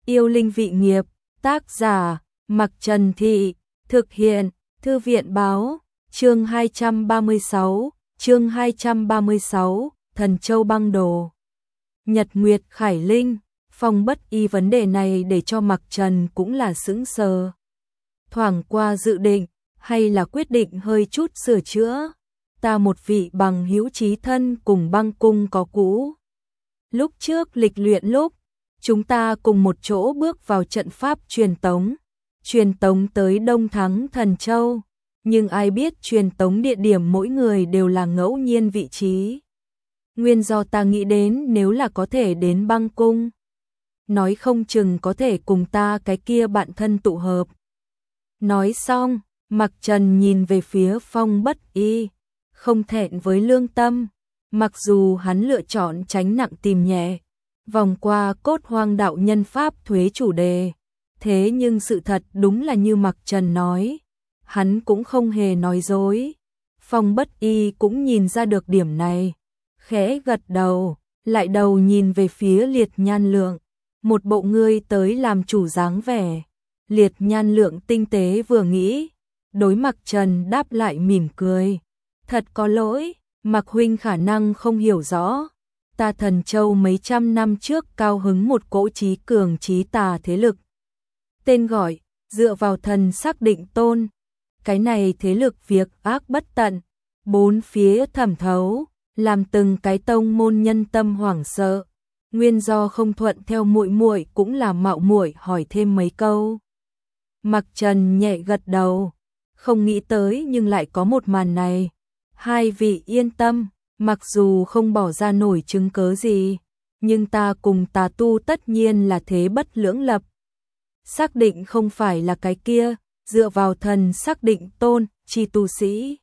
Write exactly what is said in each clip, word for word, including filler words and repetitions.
Yêu linh vị nghiệp, tác giả, Mặc Trần Thị, thực hiện, Thư viện báo, chương hai trăm ba mươi sáu, chương hai trăm ba mươi sáu, Thần Châu băng đồ. Nhật Nguyệt Khải Linh, Phong Bất Y vấn đề này để cho Mặc Trần cũng là sững sờ. Thoảng qua dự định, hay là quyết định hơi chút sửa chữa. Ta một vị bằng hữu chí thân cùng băng cung có cũ. Lúc trước lịch luyện lúc, chúng ta cùng một chỗ bước vào trận pháp truyền tống, truyền tống tới Đông Thắng Thần Châu, nhưng ai biết truyền tống địa điểm mỗi người đều là ngẫu nhiên vị trí. Nguyên do ta nghĩ đến nếu là có thể đến băng cung, nói không chừng có thể cùng ta cái kia bạn thân tụ hợp. Nói xong, Mặc Trần nhìn về phía Phong Bất Y, không thẹn với lương tâm, mặc dù hắn lựa chọn tránh nặng tìm nhẹ, vòng qua cốt hoang đạo nhân pháp thuế chủ đề. Thế nhưng sự thật đúng là như Mặc Trần nói, hắn cũng không hề nói dối. Phong Bất Y cũng nhìn ra được điểm này, khẽ gật đầu, lại đầu nhìn về phía Liệt Nhan Lượng, một bộ ngươi tới làm chủ dáng vẻ. Liệt Nhan Lượng tinh tế vừa nghĩ, đối Mặc Trần đáp lại mỉm cười. Thật có lỗi, Mặc huynh khả năng không hiểu rõ. Ta Thần Châu mấy trăm năm trước cao hứng một cỗ trí cường trí tà thế lực. Tên gọi, dựa vào thần xác định tôn. Cái này thế lực việc ác bất tận, bốn phía thẩm thấu, làm từng cái tông môn nhân tâm hoảng sợ. Nguyên do không thuận theo muội muội cũng là mạo muội hỏi thêm mấy câu. Mặc Trần nhẹ gật đầu, không nghĩ tới nhưng lại có một màn này. Hai vị yên tâm, mặc dù không bỏ ra nổi chứng cớ gì, nhưng ta cùng tà tu tất nhiên là thế bất lưỡng lập. Xác định không phải là cái kia, dựa vào thần xác định tôn, chi tu sĩ.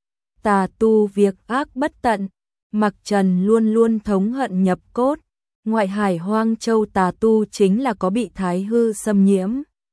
Tà tu việc ác bất tận, Mặc Trần luôn luôn thống hận nhập cốt. Ngoại hải Hoang Châu tà tu chính là có bị thái hư xâm nhiễm.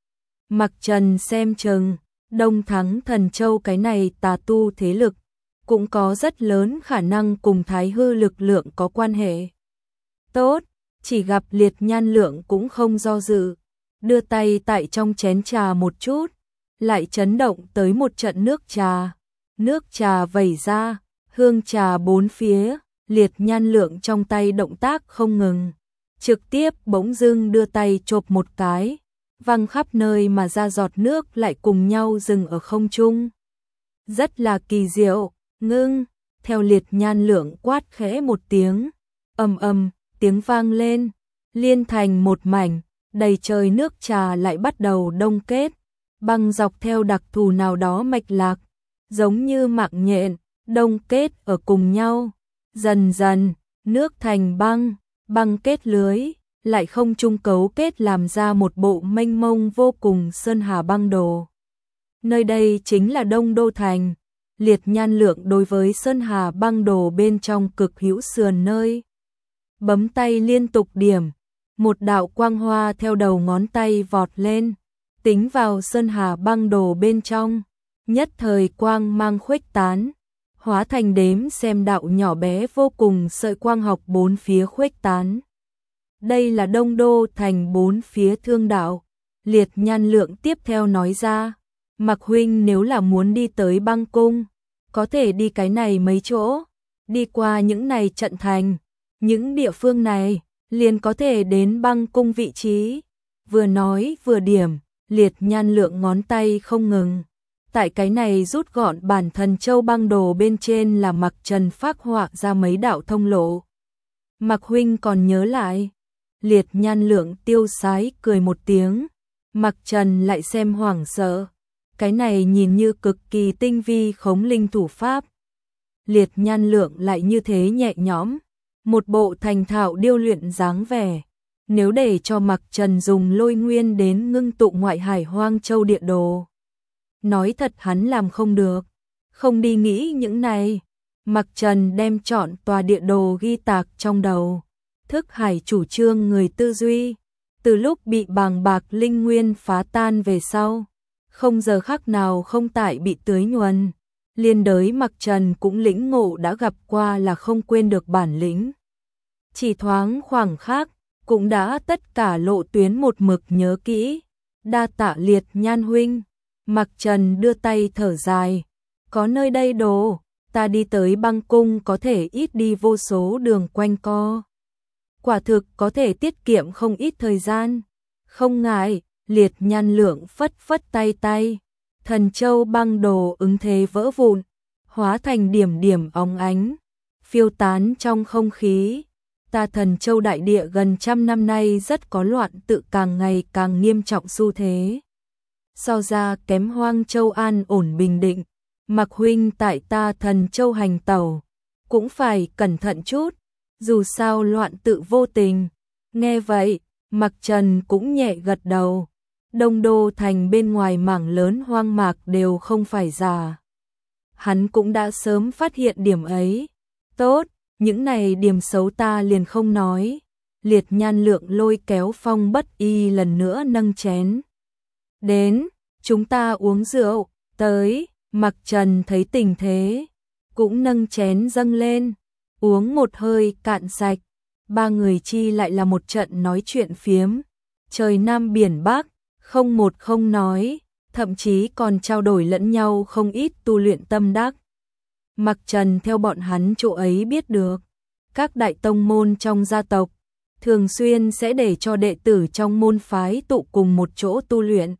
Mặc Trần xem chừng, Đông Thắng Thần Châu cái này tà tu thế lực, cũng có rất lớn khả năng cùng thái hư lực lượng có quan hệ. Tốt, chỉ gặp Liệt Nhan Lượng cũng không do dự, đưa tay tại trong chén trà một chút, lại chấn động tới một trận nước trà. Nước trà vẩy ra, hương trà bốn phía, Liệt Nhan Lượng trong tay động tác không ngừng, trực tiếp bỗng dưng đưa tay chộp một cái, văng khắp nơi mà ra giọt nước lại cùng nhau dừng ở không trung. Rất là kỳ diệu, ngưng, theo Liệt Nhan Lượng quát khẽ một tiếng, ầm ầm, tiếng vang lên, liên thành một mảnh, đầy trời nước trà lại bắt đầu đông kết, băng dọc theo đặc thù nào đó mạch lạc, giống như mạng nhện, đông kết ở cùng nhau. Dần dần, nước thành băng, băng kết lưới, lại không chung cấu kết làm ra một bộ mênh mông vô cùng sơn hà băng đồ. Nơi đây chính là Đông Đô Thành. Liệt Nhan Lượng đối với sơn hà băng đồ bên trong cực hữu sườn nơi. Bấm tay liên tục điểm, một đạo quang hoa theo đầu ngón tay vọt lên, tính vào sơn hà băng đồ bên trong, nhất thời quang mang khuếch tán, hóa thành đếm xem đạo nhỏ bé vô cùng sợi quang học bốn phía khuếch tán. Đây là Đông Đô Thành bốn phía thương đạo. Liệt Nhan Lượng tiếp theo nói ra, Mặc huynh nếu là muốn đi tới băng cung, có thể đi cái này mấy chỗ, đi qua những này trận thành, những địa phương này, liền có thể đến băng cung vị trí. Vừa nói vừa điểm, Liệt Nhan Lượng ngón tay không ngừng. Tại cái này rút gọn bản Thần Châu băng đồ bên trên là Mặc Trần phác họa ra mấy đạo thông lộ. Mặc huynh còn nhớ lại. Liệt Nhan Lượng tiêu sái cười một tiếng, Mặc Trần lại xem hoảng sợ. Cái này nhìn như cực kỳ tinh vi khống linh thủ pháp. Liệt Nhan Lượng lại như thế nhẹ nhõm, một bộ thành thạo điêu luyện dáng vẻ. Nếu để cho Mặc Trần dùng lôi nguyên đến ngưng tụ ngoại hải Hoang Châu địa đồ, nói thật hắn làm không được, không đi nghĩ những này. Mặc Trần đem chọn tòa địa đồ ghi tạc trong đầu, thức hải chủ trương người tư duy. Từ lúc bị bàng bạc linh nguyên phá tan về sau, không giờ khắc nào không tại bị tưới nhuần. Liên đới Mặc Trần cũng lĩnh ngộ đã gặp qua là không quên được bản lĩnh. Chỉ thoáng khoảng khắc, cũng đã tất cả lộ tuyến một mực nhớ kỹ. Đa tạ Liệt Nhan huynh. Mặc Trần đưa tay thở dài, có nơi đây đồ, ta đi tới băng cung có thể ít đi vô số đường quanh co. Quả thực có thể tiết kiệm không ít thời gian. Không ngại, Liệt Nhan Lượng phất phất tay tay. Thần châu băng đồ ứng thế vỡ vụn, hóa thành điểm điểm óng ánh, phiêu tán trong không khí. Ta Thần châu đại địa gần trăm năm nay rất có loạn tự càng ngày càng nghiêm trọng xu thế. So ra kém Hoang Châu an ổn bình định, Mặc huynh tại ta Thần châu hành tẩu, cũng phải cẩn thận chút, dù sao loạn tự vô tình. Nghe vậy, Mặc Trần cũng nhẹ gật đầu. Đông Đô thành bên ngoài mảng lớn hoang mạc đều không phải giả. Hắn cũng đã sớm phát hiện điểm ấy. Tốt, những này điểm xấu ta liền không nói. Liệt Nhan Lượng lôi kéo Phong Bất Y lần nữa nâng chén. Đến, chúng ta uống rượu, tới. Mặc Trần thấy tình thế, cũng nâng chén dâng lên, uống một hơi cạn sạch. Ba người chi lại là một trận nói chuyện phiếm, trời Nam biển Bắc, không một không nói, thậm chí còn trao đổi lẫn nhau không ít tu luyện tâm đắc. Mặc Trần theo bọn hắn chỗ ấy biết được, các đại tông môn trong gia tộc thường xuyên sẽ để cho đệ tử trong môn phái tụ cùng một chỗ tu luyện,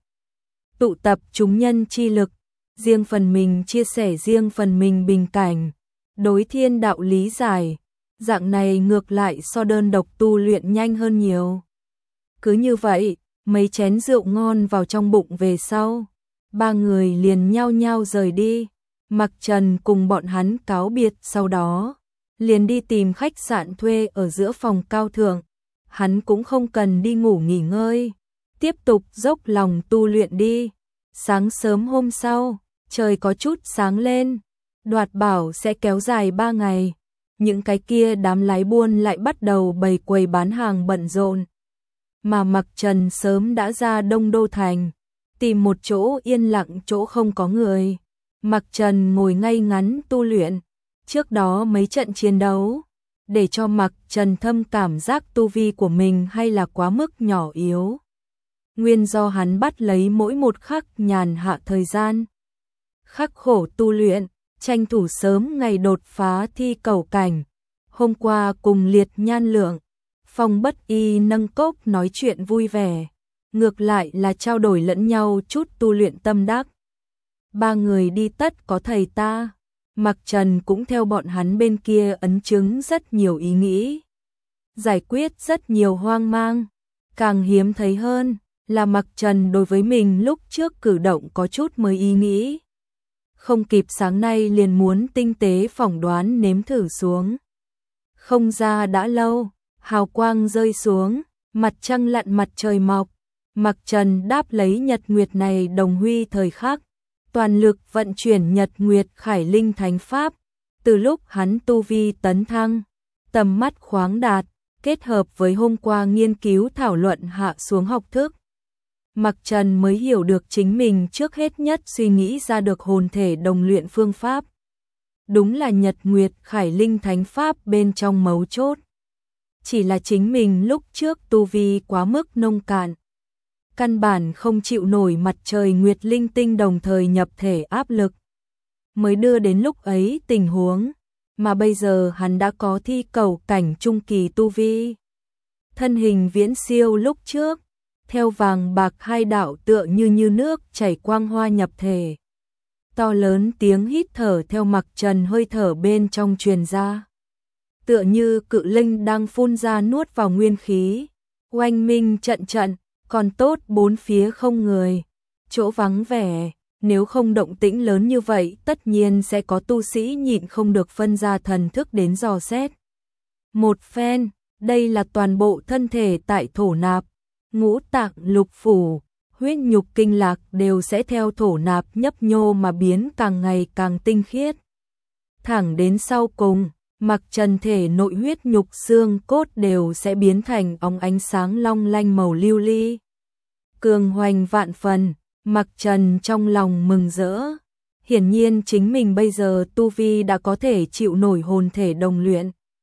tụ tập chúng nhân chi lực, riêng phần mình chia sẻ riêng phần mình bình cảnh, đối thiên đạo lý giải, dạng này ngược lại so đơn độc tu luyện nhanh hơn nhiều. Cứ như vậy, mấy chén rượu ngon vào trong bụng về sau, ba người liền nhao nhao rời đi. Mặc Trần cùng bọn hắn cáo biệt sau đó, liền đi tìm khách sạn thuê ở giữa phòng cao thượng. Hắn cũng không cần đi ngủ nghỉ ngơi, tiếp tục dốc lòng tu luyện đi. Sáng sớm hôm sau, trời có chút sáng lên, đoạt bảo sẽ kéo dài ba ngày. Những cái kia đám lái buôn lại bắt đầu bày quầy bán hàng bận rộn. Mà Mặc Trần sớm đã ra Đông Đô thành, tìm một chỗ yên lặng chỗ không có người. Mặc Trần ngồi ngay ngắn tu luyện, trước đó mấy trận chiến đấu, để cho Mặc Trần thâm cảm giác tu vi của mình hay là quá mức nhỏ yếu. Nguyên do hắn bắt lấy mỗi một khắc nhàn hạ thời gian, khắc khổ tu luyện, tranh thủ sớm ngày đột phá thi cầu cảnh. Hôm qua cùng Liệt Nhan Lượng, Phong Bất Y nâng cốc nói chuyện vui vẻ, ngược lại là trao đổi lẫn nhau chút tu luyện tâm đắc. Ba người đi tất có thầy ta, Mặc Trần cũng theo bọn hắn bên kia ấn chứng rất nhiều ý nghĩ, giải quyết rất nhiều hoang mang. Càng hiếm thấy hơn là Mặc Trần đối với mình lúc trước cử động có chút mới ý nghĩ. Không kịp sáng nay liền muốn tinh tế phỏng đoán nếm thử xuống. Không ra đã lâu, hào quang rơi xuống, mặt trăng lặn mặt trời mọc. Mặc Trần đáp lấy nhật nguyệt này đồng huy thời khắc, toàn lực vận chuyển nhật nguyệt khải linh thánh pháp. Từ lúc hắn tu vi tấn thăng, tầm mắt khoáng đạt, kết hợp với hôm qua nghiên cứu thảo luận hạ xuống học thức, Mặc Trần mới hiểu được chính mình trước hết nhất suy nghĩ ra được hồn thể đồng luyện phương pháp. Đúng là nhật nguyệt khải linh thánh pháp bên trong mấu chốt. Chỉ là chính mình lúc trước tu vi quá mức nông cạn, căn bản không chịu nổi mặt trời nguyệt linh tinh đồng thời nhập thể áp lực, mới đưa đến lúc ấy tình huống. Mà bây giờ hắn đã có thi cầu cảnh trung kỳ tu vi, thân hình viễn siêu lúc trước, theo vàng bạc hai đạo tựa như như nước chảy quang hoa nhập thể. To lớn tiếng hít thở theo Mặc Trần hơi thở bên trong truyền ra, tựa như cự linh đang phun ra nuốt vào nguyên khí. Oanh minh trận trận, còn tốt bốn phía không người, chỗ vắng vẻ, nếu không động tĩnh lớn như vậy tất nhiên sẽ có tu sĩ nhịn không được phân ra thần thức đến dò xét. Một phen, đây là toàn bộ thân thể tại thổ nạp, ngũ tạng lục phủ, huyết nhục kinh lạc đều sẽ theo thổ nạp nhấp nhô mà biến càng ngày càng tinh khiết. Thẳng đến sau cùng, Mặc Trần thể nội huyết nhục xương cốt đều sẽ biến thành óng ánh sáng long lanh màu lưu ly. Cường hoành vạn phần, Mặc Trần trong lòng mừng rỡ. Hiển nhiên chính mình bây giờ tu vi đã có thể chịu nổi hồn thể đồng luyện.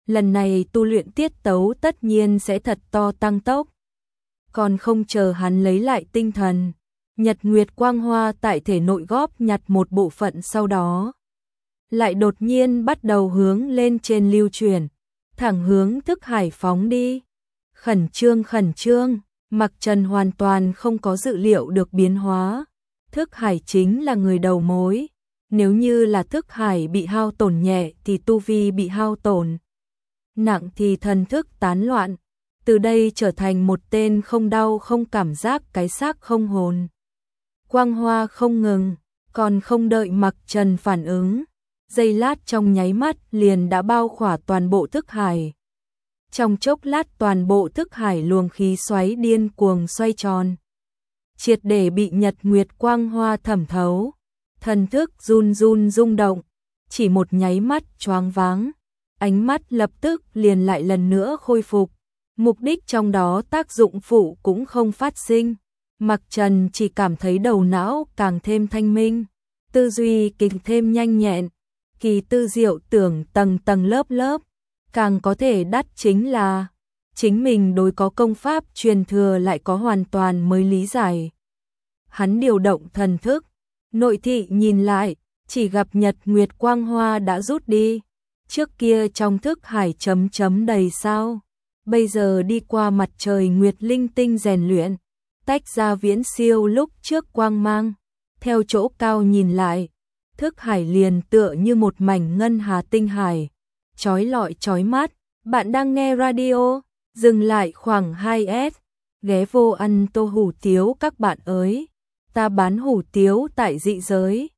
lần này tu luyện tiết tấu tất nhiên sẽ thật to tăng tốc. Còn không chờ hắn lấy lại tinh thần, Nhật Nguyệt Quang Hoa tại thể nội góp nhặt một bộ phận, sau đó lại đột nhiên bắt đầu hướng lên trên lưu chuyển, thẳng hướng thức hải phóng đi. Khẩn trương khẩn trương, Mặc Trần hoàn toàn không có dự liệu được biến hóa. Thức hải chính là người đầu mối, nếu như là thức hải bị hao tổn nhẹ thì tu vi bị hao tổn nặng thì thần thức tán loạn, từ đây trở thành một tên không đau không cảm giác cái xác không hồn. Quang hoa không ngừng, còn không đợi Mặc Trần phản ứng, giây lát trong nháy mắt liền đã bao khỏa toàn bộ thức hải. Trong chốc lát toàn bộ thức hải luồng khí xoáy điên cuồng xoay tròn, triệt để bị Nhật Nguyệt Quang Hoa thẩm thấu, thần thức run run rung động, chỉ một nháy mắt choáng váng, ánh mắt lập tức liền lại lần nữa khôi phục, mục đích trong đó tác dụng phụ cũng không phát sinh. Mặc Trần chỉ cảm thấy đầu não càng thêm thanh minh, tư duy kinh thêm nhanh nhẹn, kỳ tư diệu tưởng tầng tầng lớp lớp, càng có thể đắt chính là chính mình đối có công pháp truyền thừa lại có hoàn toàn mới lý giải. Hắn điều động thần thức, nội thị nhìn lại, chỉ gặp Nhật Nguyệt Quang Hoa đã rút đi. Trước kia trong thức hải chấm chấm đầy sao, bây giờ đi qua mặt trời nguyệt linh tinh rèn luyện, tách ra viễn siêu lúc trước quang mang. Theo chỗ cao nhìn lại, thức hải liền tựa như một mảnh ngân hà tinh hải, chói lọi chói mắt. Bạn đang nghe radio, dừng lại khoảng hai s, ghé vô ăn tô hủ tiếu các bạn ơi. Ta bán hủ tiếu tại dị giới.